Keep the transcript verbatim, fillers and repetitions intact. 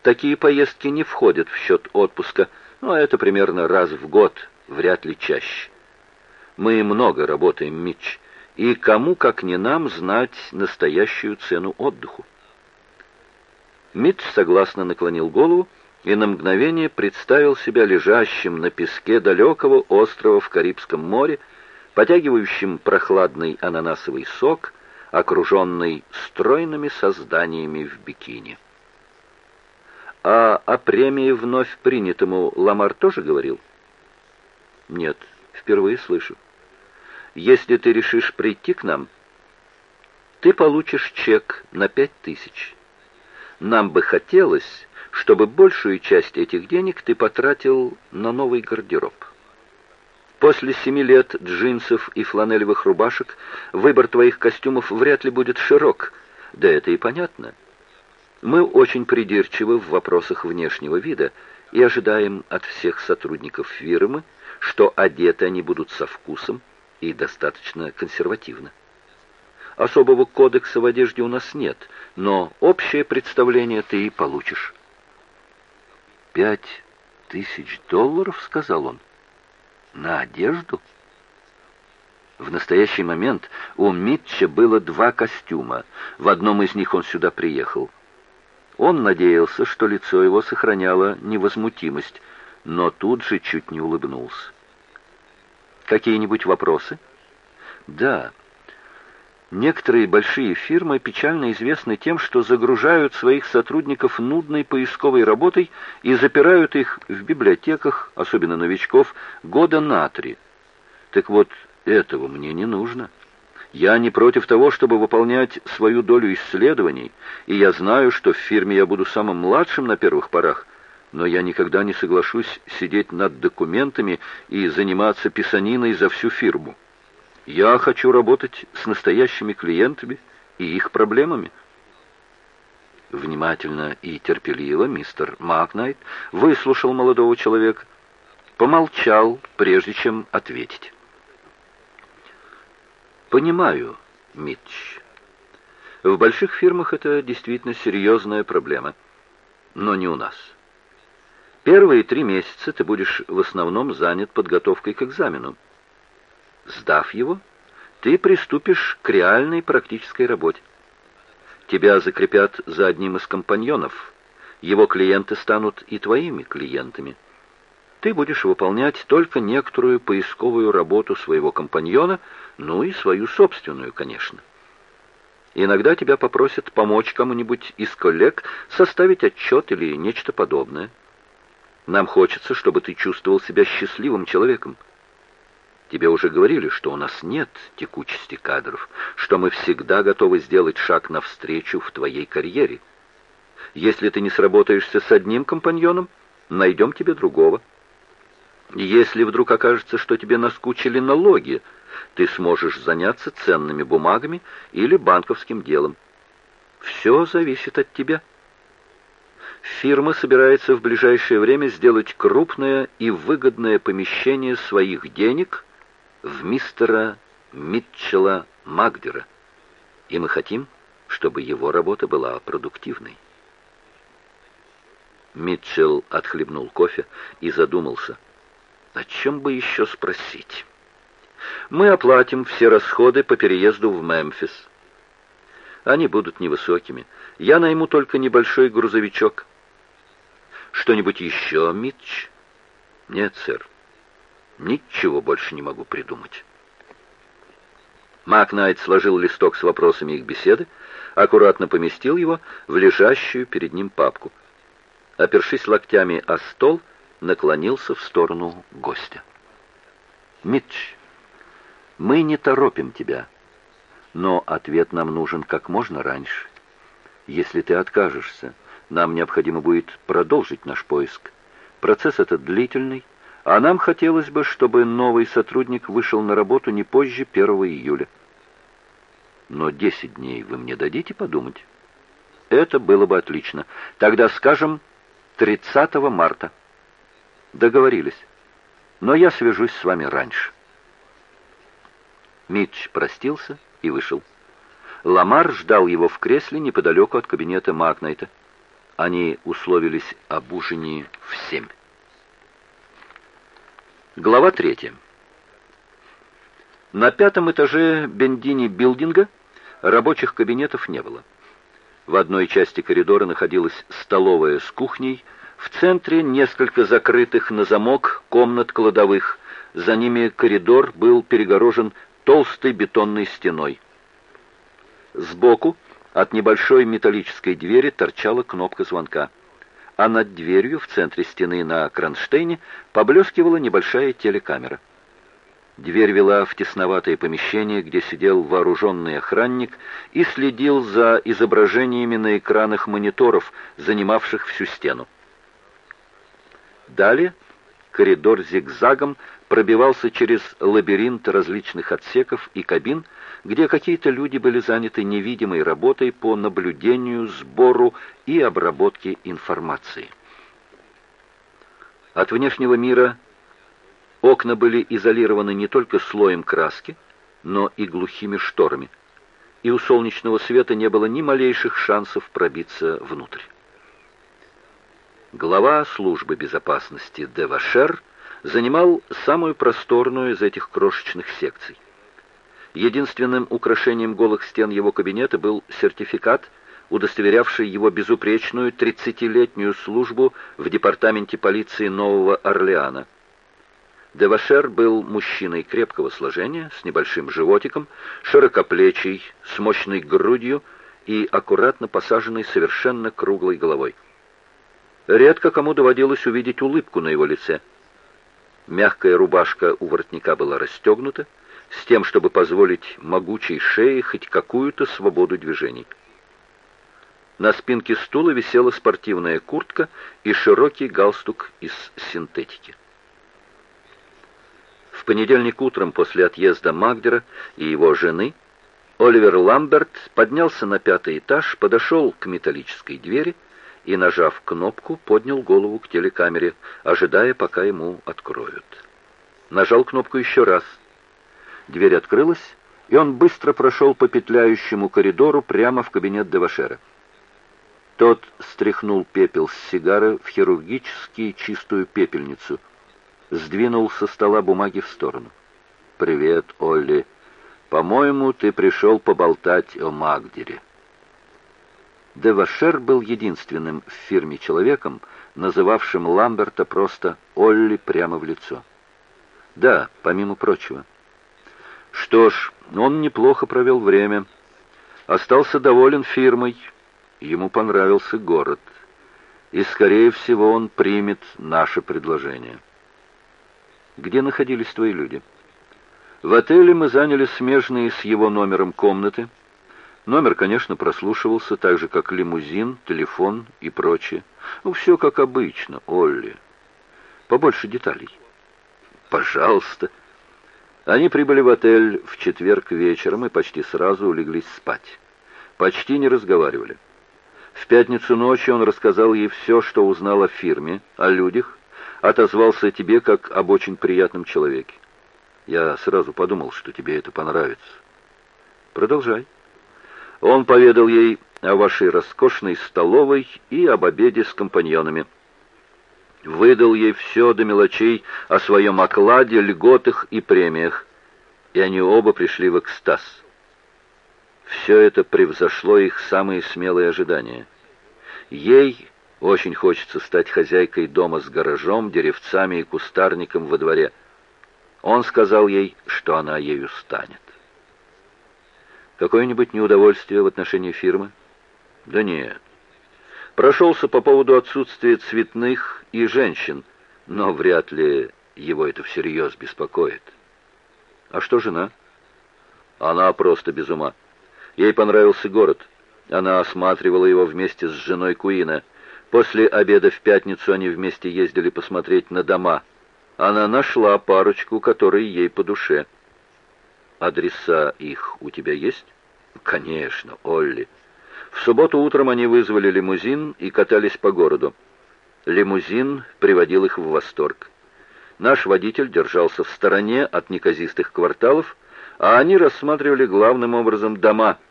Такие поездки не входят в счет отпуска, но это примерно раз в год, вряд ли чаще. Мы много работаем, Митч, и кому, как не нам, знать настоящую цену отдыху. Митч согласно наклонил голову и на мгновение представил себя лежащим на песке далекого острова в Карибском море, потягивающим прохладный ананасовый сок, окруженный стройными созданиями в бикини. А о премии вновь принятому Ламар тоже говорил? Нет, впервые слышу. Если ты решишь прийти к нам, ты получишь чек на пять тысяч. Нам бы хотелось, чтобы большую часть этих денег ты потратил на новый гардероб. После семи лет джинсов и фланелевых рубашек выбор твоих костюмов вряд ли будет широк. Да это и понятно. Мы очень придирчивы в вопросах внешнего вида и ожидаем от всех сотрудников фирмы, что одеты они будут со вкусом и достаточно консервативно. Особого кодекса в одежде у нас нет, но общее представление ты и получишь. «Пять тысяч долларов?» — сказал он. «На одежду?» В настоящий момент у Митча было два костюма. В одном из них он сюда приехал. Он надеялся, что лицо его сохраняло невозмутимость, но тут же чуть не улыбнулся. «Какие-нибудь вопросы?» «Да. Некоторые большие фирмы печально известны тем, что загружают своих сотрудников нудной поисковой работой и запирают их в библиотеках, особенно новичков, года на три. Так вот, этого мне не нужно. Я не против того, чтобы выполнять свою долю исследований, и я знаю, что в фирме я буду самым младшим на первых порах, но я никогда не соглашусь сидеть над документами и заниматься писаниной за всю фирму. Я хочу работать с настоящими клиентами и их проблемами». Внимательно и терпеливо мистер Макнайт выслушал молодого человека, помолчал, прежде чем ответить. «Понимаю, Митч. В больших фирмах это действительно серьезная проблема, но не у нас. Первые три месяца ты будешь в основном занят подготовкой к экзамену. Сдав его, ты приступишь к реальной практической работе. Тебя закрепят за одним из компаньонов. Его клиенты станут и твоими клиентами. Ты будешь выполнять только некоторую поисковую работу своего компаньона, ну и свою собственную, конечно. Иногда тебя попросят помочь кому-нибудь из коллег составить отчет или нечто подобное. Нам хочется, чтобы ты чувствовал себя счастливым человеком. Тебе уже говорили, что у нас нет текучести кадров, что мы всегда готовы сделать шаг навстречу в твоей карьере. Если ты не сработаешься с одним компаньоном, найдем тебе другого. Если вдруг окажется, что тебе наскучили налоги, ты сможешь заняться ценными бумагами или банковским делом. Все зависит от тебя. Фирма собирается в ближайшее время сделать крупное и выгодное помещение своих денег в мистера Митчелла Магдера, и мы хотим, чтобы его работа была продуктивной». Митчелл отхлебнул кофе и задумался, о чем бы еще спросить. «Мы оплатим все расходы по переезду в Мемфис. Они будут невысокими. Я найму только небольшой грузовичок. Что-нибудь еще, Митч?» «Нет, сэр. Ничего больше не могу придумать». Макнайт сложил листок с вопросами их беседы, аккуратно поместил его в лежащую перед ним папку. Опершись локтями о стол, наклонился в сторону гостя. «Митч, мы не торопим тебя, но ответ нам нужен как можно раньше. Если ты откажешься, нам необходимо будет продолжить наш поиск. Процесс этот длительный, а нам хотелось бы, чтобы новый сотрудник вышел на работу не позже первого июля. Но десять дней вы мне дадите подумать?» «Это было бы отлично. Тогда скажем тридцатого марта. Договорились. Но я свяжусь с вами раньше». Митч простился и вышел. Ламар ждал его в кресле неподалеку от кабинета Макнайта. Они условились об ужине в семь. Глава третья. На пятом этаже Бендини-билдинга рабочих кабинетов не было. В одной части коридора находилась столовая с кухней, в центре несколько закрытых на замок комнат кладовых, за ними коридор был перегорожен толстой бетонной стеной. Сбоку от небольшой металлической двери торчала кнопка звонка, а над дверью в центре стены на кронштейне поблескивала небольшая телекамера. Дверь вела в тесноватое помещение, где сидел вооруженный охранник и следил за изображениями на экранах мониторов, занимавших всю стену. Далее коридор зигзагом пробивался через лабиринт различных отсеков и кабин, где какие-то люди были заняты невидимой работой по наблюдению, сбору и обработке информации. От внешнего мира окна были изолированы не только слоем краски, но и глухими шторами, и у солнечного света не было ни малейших шансов пробиться внутрь. Глава службы безопасности Девашер занимал самую просторную из этих крошечных секций. Единственным украшением голых стен его кабинета был сертификат, удостоверявший его безупречную тридцатилетнюю службу в департаменте полиции Нового Орлеана. Девашер был мужчиной крепкого сложения, с небольшим животиком, широкоплечий, с мощной грудью и аккуратно посаженной совершенно круглой головой. Редко кому доводилось увидеть улыбку на его лице. Мягкая рубашка у воротника была расстегнута, с тем, чтобы позволить могучей шее хоть какую-то свободу движений. На спинке стула висела спортивная куртка и широкий галстук из синтетики. В понедельник утром после отъезда Магдера и его жены Оливер Ламберт поднялся на пятый этаж, подошел к металлической двери и, нажав кнопку, поднял голову к телекамере, ожидая, пока ему откроют. Нажал кнопку еще раз. Дверь открылась, и он быстро прошел по петляющему коридору прямо в кабинет Девашера. Тот стряхнул пепел с сигары в хирургически чистую пепельницу, сдвинул со стола бумаги в сторону. «Привет, Олли. По-моему, ты пришел поболтать о Магдере». Девашер был единственным в фирме человеком, называвшим Ламберта просто Олли прямо в лицо. Да, помимо прочего. Что ж, он неплохо провел время. Остался доволен фирмой. Ему понравился город. И, скорее всего, он примет наше предложение. Где находились твои люди? В отеле мы заняли смежные с его номером комнаты. Номер, конечно, прослушивался, так же, как лимузин, телефон и прочее. Ну, все как обычно, Олли. Побольше деталей. Пожалуйста. Они прибыли в отель в четверг вечером и почти сразу улеглись спать. Почти не разговаривали. В пятницу ночью он рассказал ей все, что узнал о фирме, о людях, отозвался о тебе как об очень приятном человеке. Я сразу подумал, что тебе это понравится. Продолжай. Он поведал ей о вашей роскошной столовой и об обеде с компаньонами. Выдал ей все до мелочей о своем окладе, льготах и премиях, и они оба пришли в экстаз. Все это превзошло их самые смелые ожидания. Ей очень хочется стать хозяйкой дома с гаражом, деревцами и кустарником во дворе. Он сказал ей, что она ею станет. Какое-нибудь неудовольствие в отношении фирмы? Да нет. Прошелся по поводу отсутствия цветных и женщин, но вряд ли его это всерьез беспокоит. А что жена? Она просто без ума. Ей понравился город. Она осматривала его вместе с женой Куина. После обеда в пятницу они вместе ездили посмотреть на дома. Она нашла парочку, которые ей по душе. Адреса их у тебя есть? Конечно, Олли. В субботу утром они вызвали лимузин и катались по городу. Лимузин приводил их в восторг. Наш водитель держался в стороне от неказистых кварталов, а они рассматривали главным образом дома,